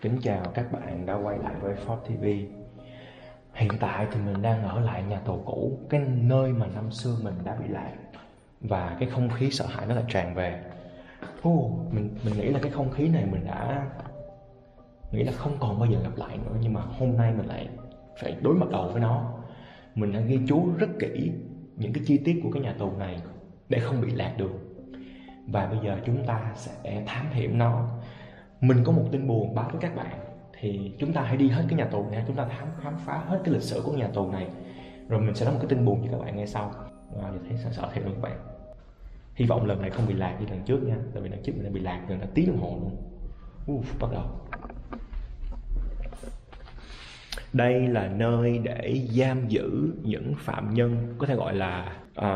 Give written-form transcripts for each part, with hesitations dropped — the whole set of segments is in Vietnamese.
Kính chào các bạn đã quay lại với Ford TV. Hiện tại thì mình đang ở lại nhà tù cũ, cái nơi mà năm xưa mình đã bị lạc. Và cái không khí sợ hãi nó lại tràn về. Mình nghĩ là cái không khí này mình đã nghĩ là không còn bao giờ gặp lại nữa. Nhưng mà hôm nay mình lại phải đối mặt đầu với nó. Mình đã ghi chú rất kỹ những cái chi tiết của cái nhà tù này để không bị lạc đường. Và bây giờ chúng ta sẽ thám hiểm nó. Mình có một tin buồn báo với các bạn. Thì chúng ta hãy đi hết cái nhà tù này, chúng ta khám phá hết cái lịch sử của nhà tù này. Rồi mình sẽ nói một cái tin buồn cho các bạn nghe sau. Giờ thấy sợ thiệt luôn các bạn. Hy vọng lần này không bị lạc như lần trước nha. Tại vì lần trước mình đã bị lạc gần cả tiếng đồng hồ luôn. Bắt đầu. Đây là nơi để giam giữ những phạm nhân có thể gọi là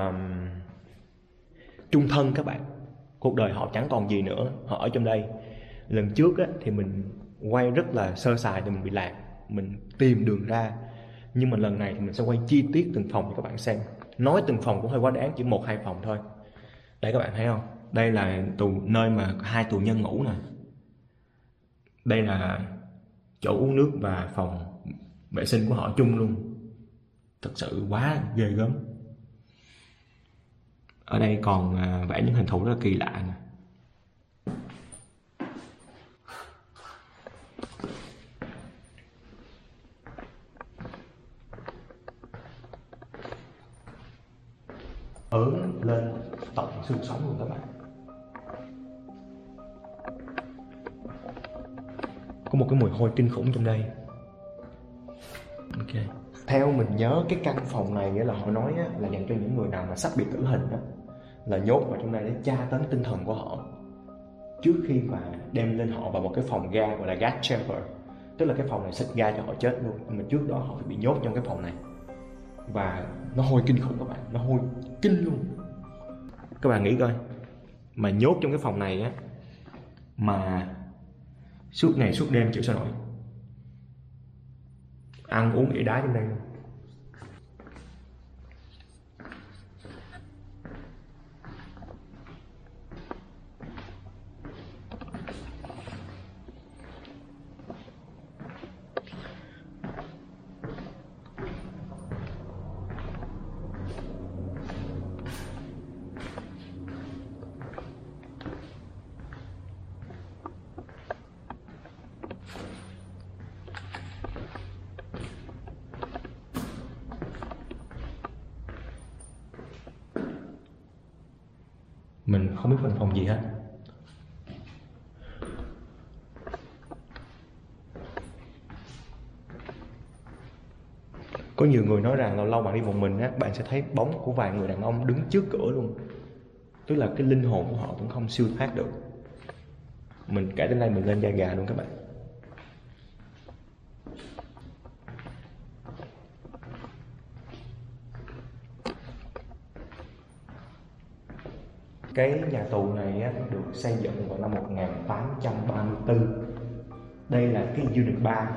trung thân các bạn. Cuộc đời họ chẳng còn gì nữa, họ ở trong đây. Lần trước á, thì mình quay rất là sơ sài thì mình bị lạc, mình tìm đường ra. Nhưng mà lần này thì mình sẽ quay chi tiết từng phòng cho các bạn xem. Nói từng phòng cũng hơi quá đáng, chỉ 1-2 phòng thôi. Đây các bạn thấy không? Đây là nơi mà 2 tù nhân ngủ nè. Đây là chỗ uống nước và phòng vệ sinh của họ chung luôn. Thật sự quá ghê gớm. Ở đây còn vẽ những hình thù rất là kỳ lạ nè. Ớn lên tận xương sống luôn các bạn. Có một cái mùi hôi kinh khủng trong đây. Ok. Theo mình nhớ cái căn phòng này nghĩa là họ nói á, là dành cho những người nào mà sắp bị tử hình đó, là nhốt vào trong đây để tra tấn tinh thần của họ trước khi mà đem lên họ vào một cái phòng ga gọi là gas chamber. Tức là cái phòng này xịt ga cho họ chết luôn. Nhưng mà trước đó họ phải bị nhốt trong cái phòng này. Và nó hôi kinh khủng các bạn. Nó hôi kinh luôn. Các bạn nghĩ coi, mà nhốt trong cái phòng này á, mà suốt ngày suốt đêm chịu sao nổi. Ăn uống ỉa đá trong đây luôn. Mình không biết phân phòng gì hết. Có nhiều người nói rằng lâu lâu bạn đi một mình á, bạn sẽ thấy bóng của vài người đàn ông đứng trước cửa luôn. Tức là cái linh hồn của họ vẫn không siêu thoát được. Mình kể đến đây mình lên da gà luôn các bạn. Cái nhà tù này á, được xây dựng vào năm 1834. Đây là cái unit 3.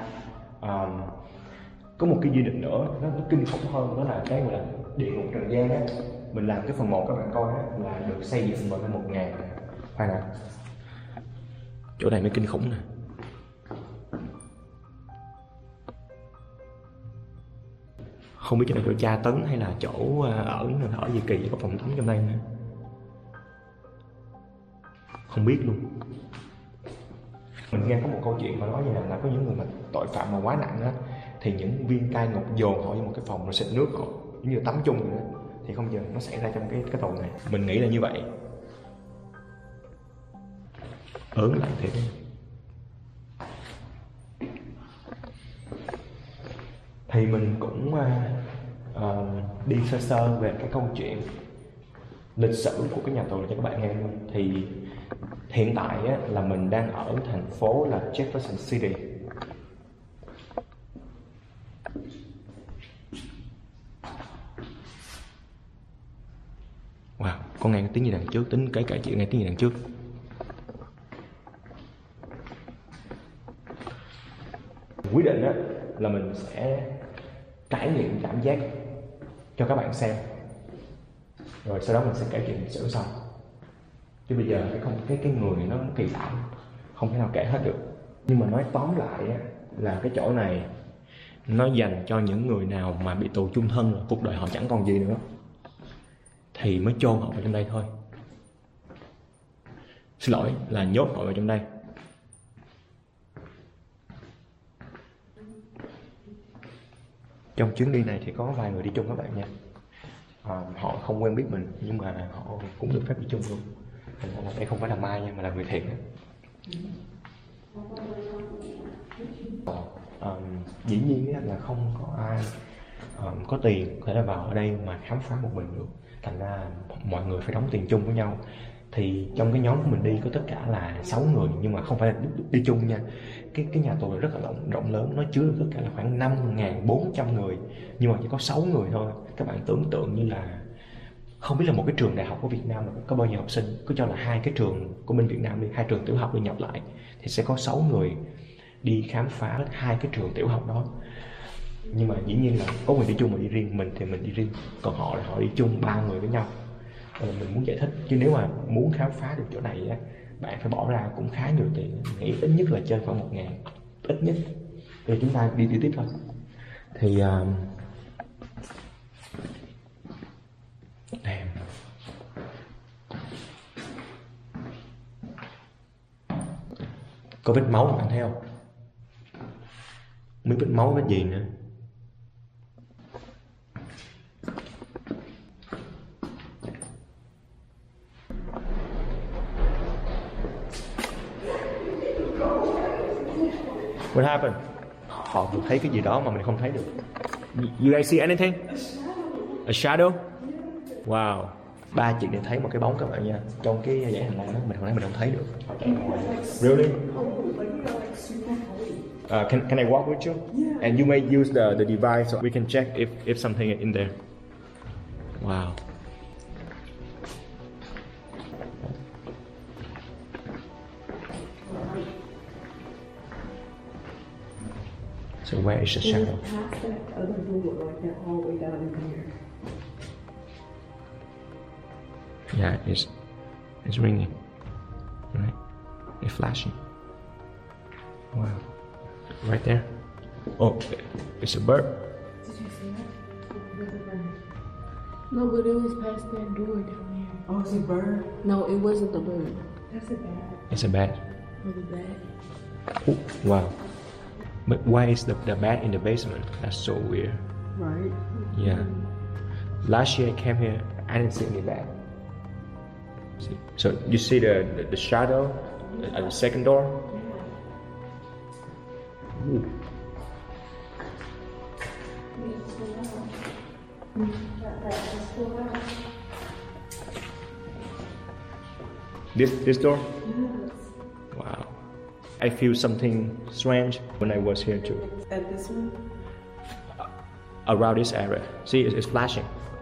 Có một cái unit nữa nó kinh khủng hơn, đó là cái gọi là địa ngục trần gian á. Mình làm cái phần 1 các bạn coi á, là được xây dựng vào năm 1000. Khoan nè, chỗ này mới kinh khủng nè. Không biết chỗ này chỗ tra tấn hay là chỗ ở gì kỳ, có phòng tắm trong đây nữa. Không biết luôn. Mình nghe có một câu chuyện mà nói vậy là có những người mà tội phạm mà quá nặng á, thì những viên cai ngục dồn họ vô một cái phòng rồi xịt nước họ giống như tắm chung vậy đó. Thì không giờ nó xảy ra trong cái tù này. Mình nghĩ là như vậy. Ớn lạnh thiệt. Thì mình cũng đi sơ sơ về cái câu chuyện lịch sử của cái nhà tù này cho các bạn nghe luôn. Thì hiện tại á, là mình đang ở thành phố là Jefferson City. Wow, con nghe tiếng gì đằng trước, tính kể chị nghe tiếng gì đằng trước. Quyết định á, là mình sẽ trải nghiệm cảm giác cho các bạn xem. Rồi sau đó mình sẽ kể chuyện lịch sử sau. Chứ bây giờ cái người nó kỳ lạ, không thể nào kể hết được. Nhưng mà nói tóm lại á, là cái chỗ này nó dành cho những người nào mà bị tù chung thân rồi, cuộc đời họ chẳng còn gì nữa thì mới chôn họ vào trong đây thôi. Xin lỗi, là nhốt họ vào trong đây. Trong chuyến đi này thì có vài người đi chung các bạn nha. Họ không quen biết mình nhưng mà họ cũng được phép đi chung luôn. Thành ra là đây không phải là Mai nha, mà là người thiệt á. Dĩ nhiên là không có ai có tiền có thể là vào ở đây mà khám phá một mình được. Thành ra mọi người phải đóng tiền chung với nhau. Thì trong cái nhóm của mình đi có tất cả là 6 người, nhưng mà không phải là đi chung nha. Cái nhà tù này rất là rộng lớn, nó chứa được tất cả là khoảng 5.400 người, nhưng mà chỉ có 6 người thôi. Các bạn tưởng tượng như là không biết là một cái trường đại học của Việt Nam mà có bao nhiêu học sinh, cứ cho là 2 cái trường của bên Việt Nam đi, 2 trường tiểu học đi nhập lại thì sẽ có 6 người đi khám phá hết 2 cái trường tiểu học đó. Nhưng mà dĩ nhiên là có người đi chung mà đi riêng, mình thì mình đi riêng, còn họ là họ đi chung 3 người với nhau. Mình muốn giải thích, chứ nếu mà muốn khám phá được chỗ này á, bạn phải bỏ ra cũng khá nhiều tiền, nghĩ ít nhất là trên khoảng 1.000, ít nhất. Thì chúng ta đi tiếp thôi. Thì có vết máu bạn thấy không? Mấy vết máu vết gì nữa. What happened? Họ thấy cái gì đó mà mình không thấy được. You guys see anything? A shadow? Wow. Ba chị để thấy một cái bóng các bạn nha. Trong cái dãy hành lang đó mình không thấy được. Really? Can I walk with you? And you may use the device so we can check if something is in there. Wow. So where is the shadow? Past that other door, like that hallway down in here. Yeah, it's ringing. Right? It's flashing. Wow. Right there. Oh, it's a bird. Did you see that? There's a bird. No, but it was past that door down there. Oh, it's a bird? No, it wasn't the bird. That's a bat. It's a bat. It was a bat. Oh, wow. But why is the bat in the basement? That's so weird. Right? Yeah. Last year I came here, I didn't see any bat. See? So you see the shadow at the second door? Ooh. This door? Wow. I feel something strange when I was here too. At this one? Around this area. See, it's flashing.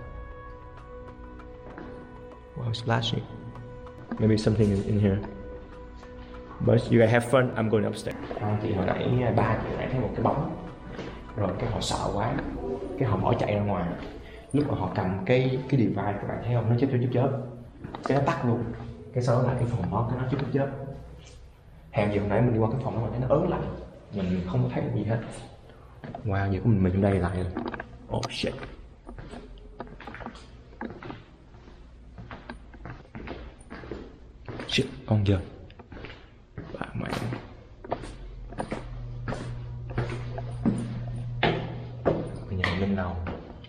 Wow, it's flashing. Maybe something in here. But you guys have fun. I'm going upstairs. Thì hồi nãy ba chị nãy thấy một cái bóng, rồi cái họ sợ quá, cái họ bỏ chạy ra ngoài. Lúc mà họ cầm cái device, các bạn thấy không, nó chớp, cái nó tắt luôn. Cái sau đó lại cái phòng đó, cái nó chớp. Hèn gì hồi nãy mình đi qua cái phòng đó mà thấy nó ớn lạnh, mình không có thấy được gì hết. Wow, giờ có mình trong đây lại rồi. Oh shit. Shit, con dơi. Bà mẹ. Bây giờ lên lầu.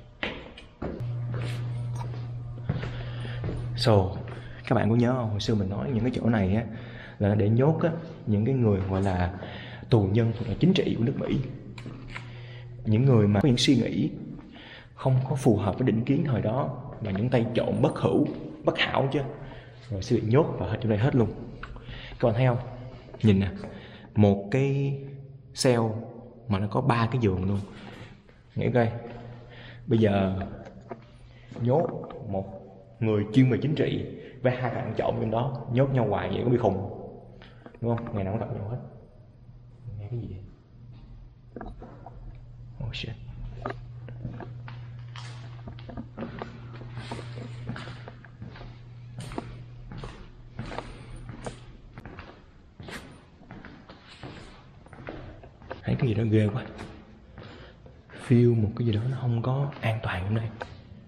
So, các bạn có nhớ không? Hồi xưa mình nói những cái chỗ này á là để nhốt á những cái người gọi là tù nhân thuộc là chính trị của nước Mỹ. Những người mà có những suy nghĩ không có phù hợp với định kiến thời đó, và những tay trộm bất hảo chứ, rồi sẽ bị nhốt vào hết trong đây hết luôn. Các bạn thấy không? Nhìn nè, một cái cell mà nó có 3 cái giường luôn. Nghĩ coi, bây giờ nhốt một người chuyên về chính trị với 2 bạn trộm trong đó, nhốt nhau hoài vậy có bị khùng đúng không? Ngày nào cũng gặp nhau hết. Nghe cái gì vậy? Oh shit. Thấy cái gì đó ghê quá. Feel một cái gì đó nó không có an toàn trong đây.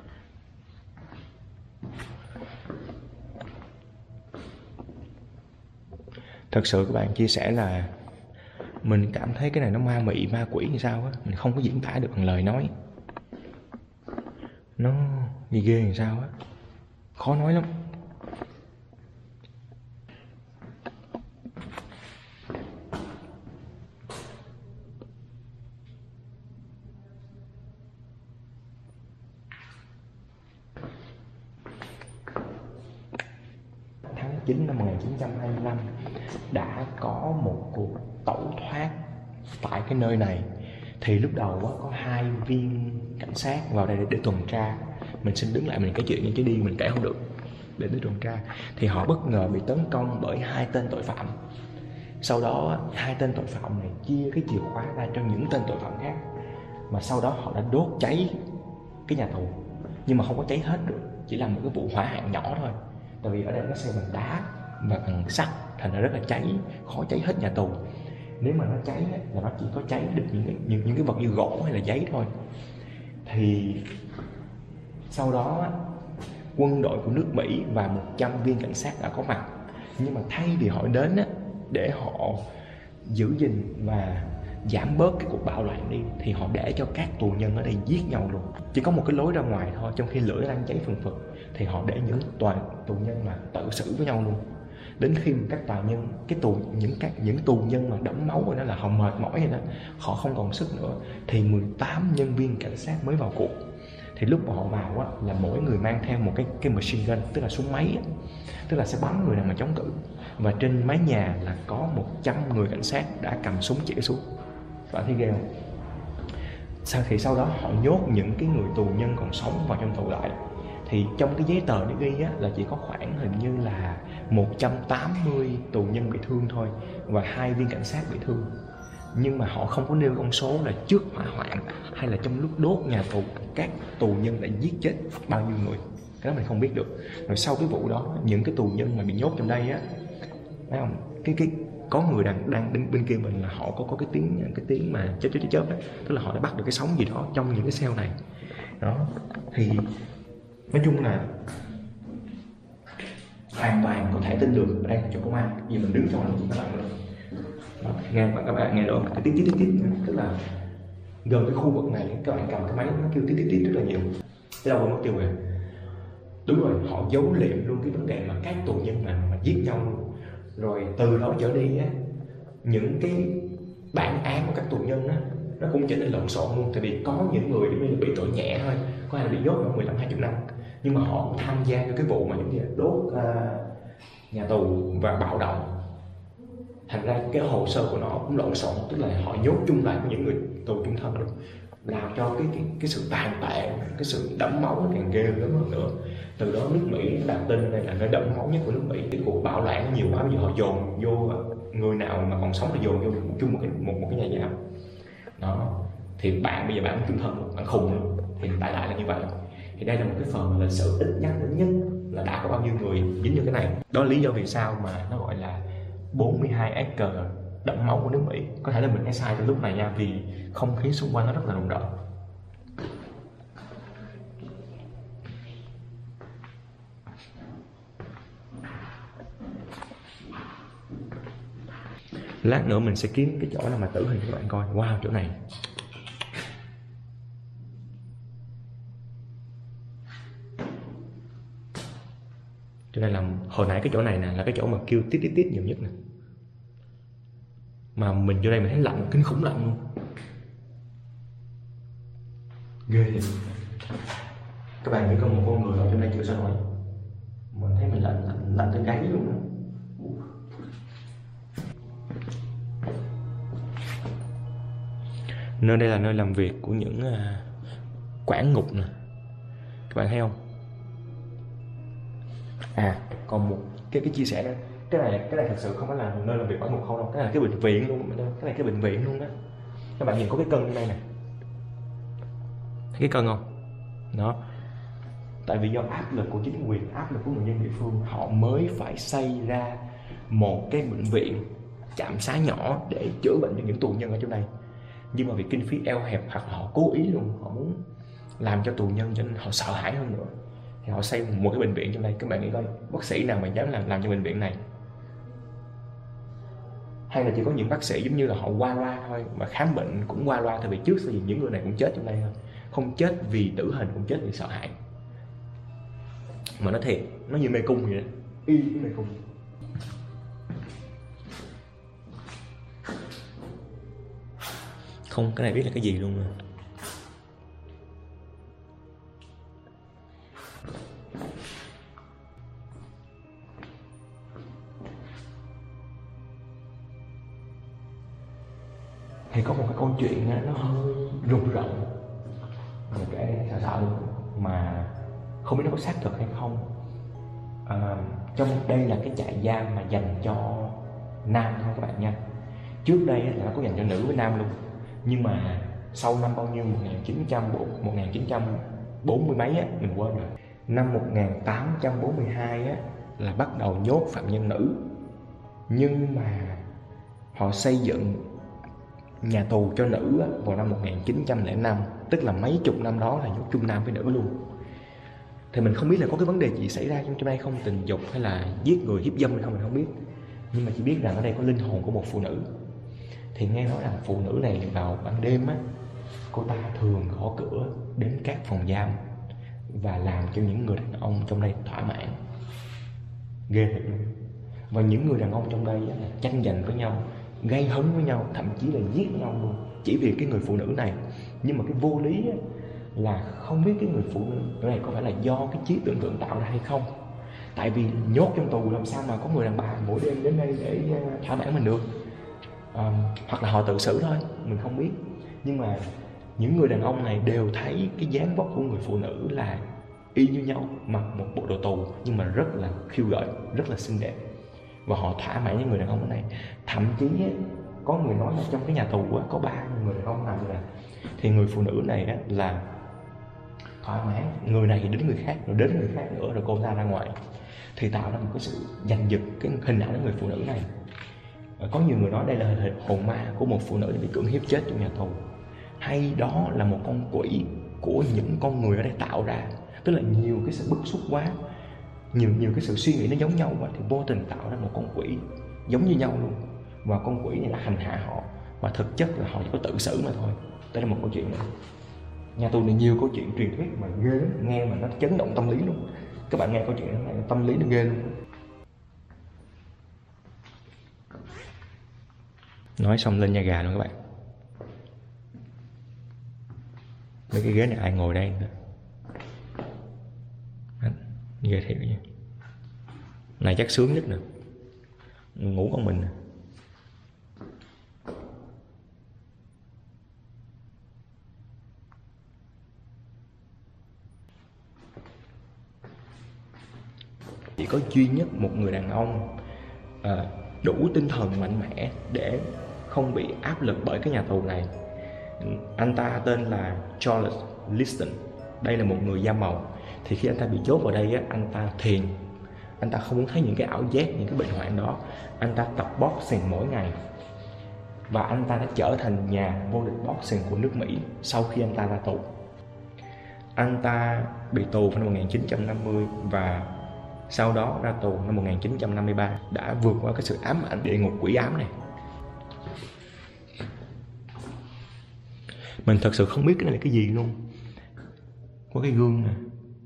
Thật sự các bạn chia sẻ là mình cảm thấy cái này nó ma mị, ma quỷ như sao á. Mình không có diễn tả được bằng lời nói. Nó gì ghê như sao á. Khó nói lắm. Tháng 9 năm 1925 đã có một cuộc tẩu thoát tại cái nơi này. Thì lúc đầu có 2 viên cảnh sát vào đây để tuần tra. Mình xin đứng lại mình kể chuyện nha, chứ đi mình kể không được. Để tuần tra thì họ bất ngờ bị tấn công bởi 2 tên tội phạm. Sau đó 2 tên tội phạm này chia cái chìa khóa ra cho những tên tội phạm khác. Mà sau đó họ đã đốt cháy cái nhà tù. Nhưng mà không có cháy hết được, chỉ là một cái vụ hỏa hoạn nhỏ thôi. Tại vì ở đây nó xây bằng đá và bằng sắt, thành ra rất là cháy, khó cháy hết nhà tù. Nếu mà nó cháy là nó chỉ có cháy được những cái vật như gỗ hay là giấy thôi. Thì sau đó quân đội của nước Mỹ và 100 viên cảnh sát đã có mặt. Nhưng mà thay vì họ đến để họ giữ gìn và giảm bớt cái cuộc bạo loạn đi, thì họ để cho các tù nhân ở đây giết nhau luôn. Chỉ có một cái lối ra ngoài thôi, trong khi lửa đang cháy phừng phực, thì họ để những tù nhân mà tự xử với nhau luôn. Đến khi mà các tù nhân, những tù nhân mà đẫm máu rồi đó, là họ mệt mỏi rồi đó, họ không còn sức nữa, thì 18 nhân viên cảnh sát mới vào cuộc. Thì lúc mà họ vào là mỗi người mang theo một cái machine gun, tức là súng máy, tức là sẽ bắn người nào mà chống cự. Và trên mái nhà là có 100 người cảnh sát đã cầm súng chĩa xuống. Bạn thấy ghê không? Sau đó họ nhốt những cái người tù nhân còn sống vào trong tù lại. Thì trong cái giấy tờ nó ghi là chỉ có khoảng hình như là 180 tù nhân bị thương thôi, và 2 viên cảnh sát bị thương. Nhưng mà họ không có nêu con số là trước hỏa hoạn hay là trong lúc đốt nhà tù các tù nhân đã giết chết bao nhiêu người. Cái đó mình không biết được. Rồi sau cái vụ đó, những cái tù nhân mà bị nhốt trong đây thấy không? Có người đang đứng bên kia mình là họ có cái tiếng mà chớp đó, tức là họ đã bắt được cái sóng gì đó trong những cái cell này. Đó. Thì nói chung là hoàn toàn có thể tin được ở đây là chỗ công an, vì mình đứng trong đó các bạn luôn. Các bạn nghe được cái tiếng tít, tức là gần cái khu vực này các bạn cầm cái máy nó kêu tít rất là nhiều. Tới đâu nó kêu về. Đúng rồi, họ giấu liệm luôn cái vấn đề mà các tù nhân mà giết nhau luôn. Rồi từ đó trở đi những cái bản án của các tù nhân nó cũng trở nên lộn xộn luôn. Tại vì có những người bị tội nhẹ thôi, có ai bị nhốt ở 15-20 năm, nhưng mà họ cũng tham gia vào cái vụ mà những gì đốt nhà tù và bạo động. Thành ra cái hồ sơ của nó cũng lộn xộn, tức là họ nhốt chung lại với những người tù chung thân luôn, làm cho cái sự tàn tệ, cái sự đẫm máu nó càng ghê gớm hơn nữa. Từ đó nước Mỹ đặt tên đây là nơi đẫm máu nhất của nước Mỹ. Cái cuộc bạo loạn nhiều quá, bây giờ họ dồn vô người nào mà còn sống là dồn vô chung một cái nhà giam. Đó. Thì bây giờ bạn chung thân, bạn khùng luôn. Thì đại lại là như vậy. Thì đây là một cái phần lịch sử ít nhắc đến nhất là đã có bao nhiêu người dính vô cái này. Đó là lý do vì sao mà nó gọi là 42 acre đẫm máu của nước Mỹ. Có thể là mình nghe sai trong lúc này nha, vì không khí xung quanh nó rất là rùng rợn. Lát nữa mình sẽ kiếm cái chỗ nào mà tử hình cho các bạn coi. Wow, chỗ này cho nên là hồi nãy cái chỗ này nè là cái chỗ mà kêu tít nhiều nhất nè. Mà mình vô đây mình thấy lạnh, kinh khủng lạnh luôn. Ghê vậy. Các bạn nghĩ có một con người ở trong đây chịu sao nổi. Mình thấy mình lạnh tới gáy luôn đó. Nơi đây là nơi làm việc của những quản ngục nè. Các bạn thấy không? Còn một cái chia sẻ đó, cái này thật sự không phải là nơi làm việc quản ngục không đâu, cái này là cái bệnh viện luôn, cái này cái bệnh viện luôn đó. Các bạn nhìn có cái cân ở đây nè, thấy cái cân không? Đó. Tại vì do áp lực của chính quyền, áp lực của người dân địa phương, họ mới phải xây ra một cái bệnh viện trạm xá nhỏ để chữa bệnh cho những tù nhân ở trong đây. Nhưng mà vì kinh phí eo hẹp hoặc là họ cố ý luôn, họ muốn làm cho tù nhân cho nên họ sợ hãi hơn nữa, thì họ xây một cái bệnh viện trong đây. Các bạn nghĩ coi, bác sĩ nào mà dám làm cho bệnh viện này? Hay là chỉ có những bác sĩ giống như là họ qua loa thôi, mà khám bệnh cũng qua loa, tại vì trước sau gì những người này cũng chết trong đây thôi, không chết vì tử hình, cũng chết vì sợ hãi. Mà nó thiệt, nó như mê cung vậy đó, y như mê cung. Không, cái này biết là cái gì luôn rồi. Thì có một cái câu chuyện nó hơi rùng rợn, mình kể sợ sợ luôn, mà không biết nó có xác thực hay không. Trong đây là cái trại giam mà dành cho nam thôi các bạn nha. Trước đây là nó có dành cho nữ với nam luôn, nhưng mà sau năm bao nhiêu 1940 mấy á, mình quên rồi. Năm 1842 á là bắt đầu nhốt phạm nhân nữ, nhưng mà họ xây dựng nhà tù cho nữ vào năm 1905, tức là mấy chục năm đó là nhốt chung nam với nữ luôn. Thì mình không biết là có cái vấn đề gì xảy ra trong đây không, tình dục hay là giết người hiếp dâm hay không, mình không biết. Nhưng mà chỉ biết rằng ở đây có linh hồn của một phụ nữ. Thì nghe nói rằng phụ nữ này vào ban đêm á, cô ta thường gõ cửa đến các phòng giam và làm cho những người đàn ông trong đây thỏa mãn. Ghê thật luôn. Và những người đàn ông trong đây là tranh giành với nhau, gây hấn với nhau, thậm chí là giết nhau luôn, chỉ vì cái người phụ nữ này. Nhưng mà cái vô lý là không biết cái người phụ nữ này có phải là do cái trí tưởng tượng tạo ra hay không. Tại vì nhốt trong tù làm sao mà có người đàn bà mỗi đêm đến đây để thỏa mãn mình được. Hoặc là họ tự xử thôi, mình không biết. Nhưng mà những người đàn ông này đều thấy cái dáng vóc của người phụ nữ là y như nhau, mặc một bộ đồ tù nhưng mà rất là khiêu gợi, rất là xinh đẹp. Và họ thỏa mãn những người đàn ông này. Thậm chí có người nói là trong cái nhà tù có 3 người đàn ông nằm là, thì người phụ nữ này là thỏa mãn người này đến người khác, rồi đến người khác nữa, rồi cô ta ra ngoài, thì tạo ra một cái sự giành giật cái hình ảnh của người phụ nữ này. Có nhiều người nói đây là hồn ma của một phụ nữ bị cưỡng hiếp chết trong nhà tù, hay đó là một con quỷ của những con người ở đây tạo ra. Tức là nhiều cái sự bức xúc quá, nhiều cái sự suy nghĩ nó giống nhau quá, thì vô tình tạo ra một con quỷ giống như nhau luôn. Và con quỷ này là hành hạ họ, và thực chất là họ chỉ có tự xử mà thôi. Đây là một câu chuyện nữa. Nhà tù này nhiều câu chuyện truyền thuyết mà ghê lắm, nghe mà nó chấn động tâm lý luôn. Các bạn nghe câu chuyện này tâm lý nó ghê luôn. Nói xong lên nhà gà luôn các bạn. Mấy cái ghế này ai ngồi đây nữa? Ghê thiệt nha. Này chắc sướng nhất nè, ngủ con mình nè. Chỉ có duy nhất một người đàn ông đủ tinh thần mạnh mẽ để không bị áp lực bởi cái nhà tù này. Anh ta tên là Charles Liston. Đây là một người da màu. Thì khi anh ta bị chốt vào đây anh ta thiền. Anh ta không muốn thấy những cái ảo giác, những cái bệnh hoạn đó. Anh ta tập boxing mỗi ngày. Và anh ta đã trở thành nhà vô địch boxing của nước Mỹ sau khi anh ta ra tù. Anh ta bị tù vào năm 1950 và sau đó ra tù năm 1953, đã vượt qua cái sự ám ảnh địa ngục quỷ ám này. Mình thật sự không biết cái này là cái gì luôn. Có cái gương nè.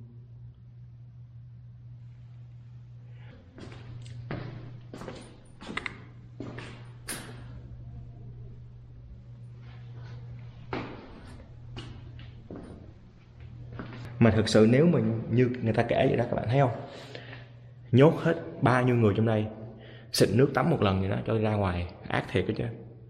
Mà thật sự nếu mà như người ta kể vậy đó, các bạn thấy không? Nhốt hết bao nhiêu người trong đây, xịt nước tắm một lần vậy đó cho ra ngoài, ác thiệt đó chứ.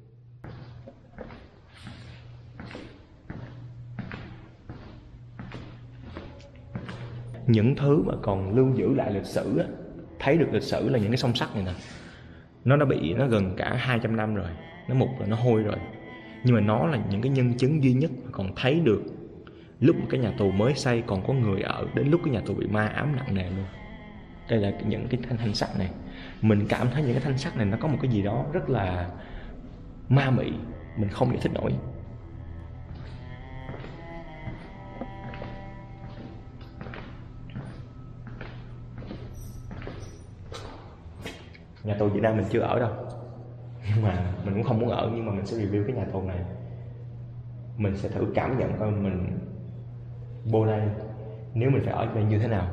Những thứ mà còn lưu giữ lại lịch sử á, thấy được lịch sử là những cái song sắt này nè. Nó đã bị, nó gần cả 200 năm rồi, nó mục rồi, nó hôi rồi. Nhưng mà nó là những cái nhân chứng duy nhất mà còn thấy được lúc cái nhà tù mới xây còn có người ở, đến lúc cái nhà tù bị ma ám nặng nề luôn. Đây là những cái thanh sắt này. Mình cảm thấy những cái thanh sắt này nó có một cái gì đó rất là ma mị, mình không giải thích nổi. Nhà tù Việt Nam mình chưa ở đâu, nhưng mà mình cũng không muốn ở, nhưng mà mình sẽ review cái nhà tù này. Mình sẽ thử cảm nhận coi mình vô đây nếu mình phải ở đây như thế nào.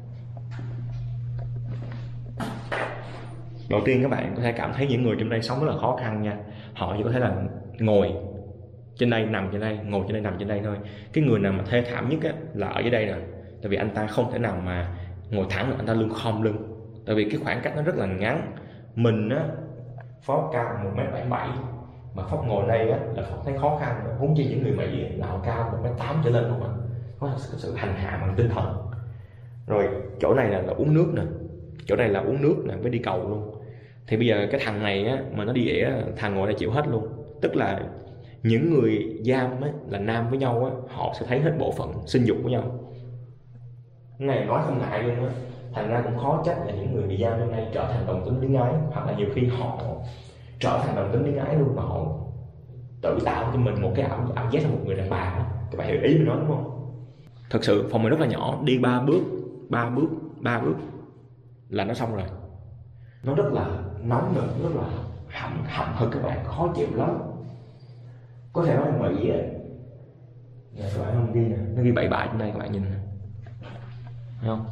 Đầu tiên các bạn có thể cảm thấy những người trong đây sống rất là khó khăn nha. Họ chỉ có thể là ngồi trên đây, nằm trên đây, ngồi trên đây, nằm trên đây thôi. Cái người nào mà thê thảm nhất á, là ở dưới đây nè. Tại vì anh ta không thể nào mà ngồi thẳng được, anh ta luôn khom lưng. Tại vì cái khoảng cách nó rất là ngắn. Mình á, Phó cao 1m77, mà Phó ngồi đây á, là Phó thấy khó khăn. Huống chi những người Mỹ là họ cao 1m8 trở lên luôn á. Có sự hành hạ bằng tinh thần. Rồi chỗ này là uống nước nè, chỗ này là uống nước nè, với đi cầu luôn. Thì bây giờ cái thằng này á, mà nó đi ỉa, thằng ngồi đây chịu hết luôn. Tức là những người giam á, là nam với nhau á, họ sẽ thấy hết bộ phận sinh dục của nhau. Cái này nói không ngại luôn á. Thành ra cũng khó trách là những người bị giam hôm nay trở thành đồng tính luyến ái, hoặc là nhiều khi họ trở thành đồng tính luyến ái luôn, mà họ tự tạo cho mình một cái ảo giác là một người đàn bà. Các bạn hiểu ý mình nói đúng không? Thật sự phòng mình rất là nhỏ, đi 3 bước là nó xong rồi. Nó rất là nóng nữa, rất là hậm hực các bạn, khó chịu lắm. Có thể nói là Mỹ á, các bạn không ghi nè, nó ghi bậy bạ trên đây, các bạn nhìn nè, thấy không?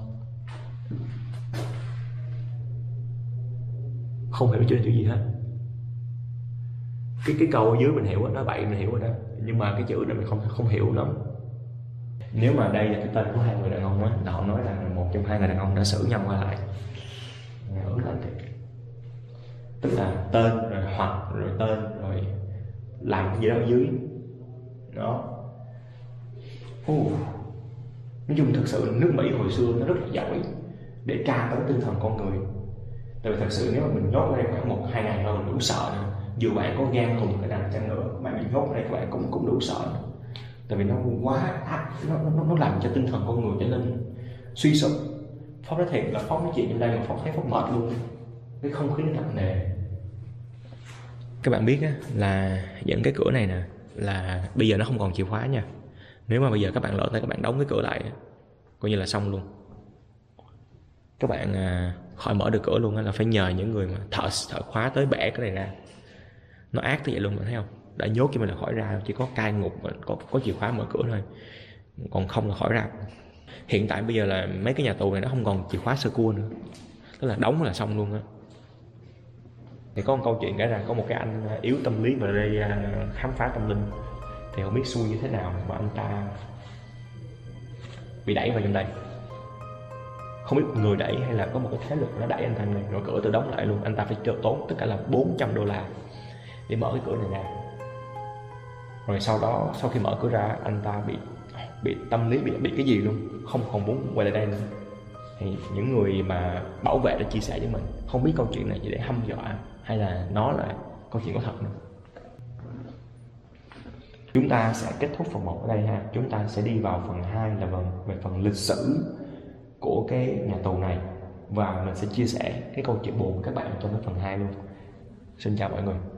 Không hiểu chữ gì hết. Cái câu ở dưới mình hiểu, nó bậy mình hiểu rồi đó, nhưng mà cái chữ này mình không hiểu lắm. Nếu mà đây là cái tên của hai người đàn ông á, là họ nói là một trong hai người đàn ông đã xử nhau qua lại. Tức là tên rồi hoặc rồi tên rồi làm cái gì đó ở dưới đó. Nói chung thật sự nước Mỹ hồi xưa nó rất là giỏi để tra tấn tinh thần con người. Tại vì thật sự nếu mà mình nhốt ở đây khoảng 1-2 ngày thôi mình đủ sợ nữa. Dù bạn có gan hùng cái nào chăng nữa, bạn bị nhốt ở đây các bạn cũng đủ sợ nữa. Tại vì nó quá ác, nó làm cho tinh thần con người trở nên suy sụp. Phó nói thiệt là Phó nói chuyện trong đây mà Phó thấy Phó mệt luôn. Cái không khí nó nặng nề. Các bạn biết á, là dẫn cái cửa này nè, là bây giờ nó không còn chìa khóa nha. Nếu mà bây giờ các bạn lỡ tay các bạn đóng cái cửa lại, coi như là xong luôn. Các bạn khỏi mở được cửa luôn á, là phải nhờ những người mà thợ khóa tới bẻ cái này ra. Nó ác tới vậy luôn, bạn thấy không? Đã nhốt cho mình là khỏi ra, chỉ có cai ngục có chìa khóa mở cửa thôi, còn không là khỏi ra. Hiện tại bây giờ là mấy cái nhà tù này nó không còn chìa khóa sơ cua nữa, tức là đóng là xong luôn á. Thì có một câu chuyện kể ra, có một cái anh yếu tâm lý mà đây khám phá tâm linh, thì không biết xui như thế nào mà anh ta bị đẩy vào trong đây. Không biết người đẩy hay là có một cái thế lực nó đẩy anh ta này, rồi cửa tự đóng lại luôn. Anh ta phải tốn tất cả là $400 để mở cái cửa này ra. Rồi sau đó, sau khi mở cửa ra, anh ta bị tâm lý, bị cái gì luôn, không còn muốn quay lại đây nữa. Thì những người mà bảo vệ đã chia sẻ với mình, không biết câu chuyện này chỉ để hăm dọa hay là nó là câu chuyện có thật nữa. Chúng ta sẽ kết thúc phần 1 ở đây ha. Chúng ta sẽ đi vào phần 2 là về phần lịch sử của cái nhà tù này, và mình sẽ chia sẻ cái câu chuyện buồn với các bạn trong cái phần 2 luôn. Xin chào mọi người.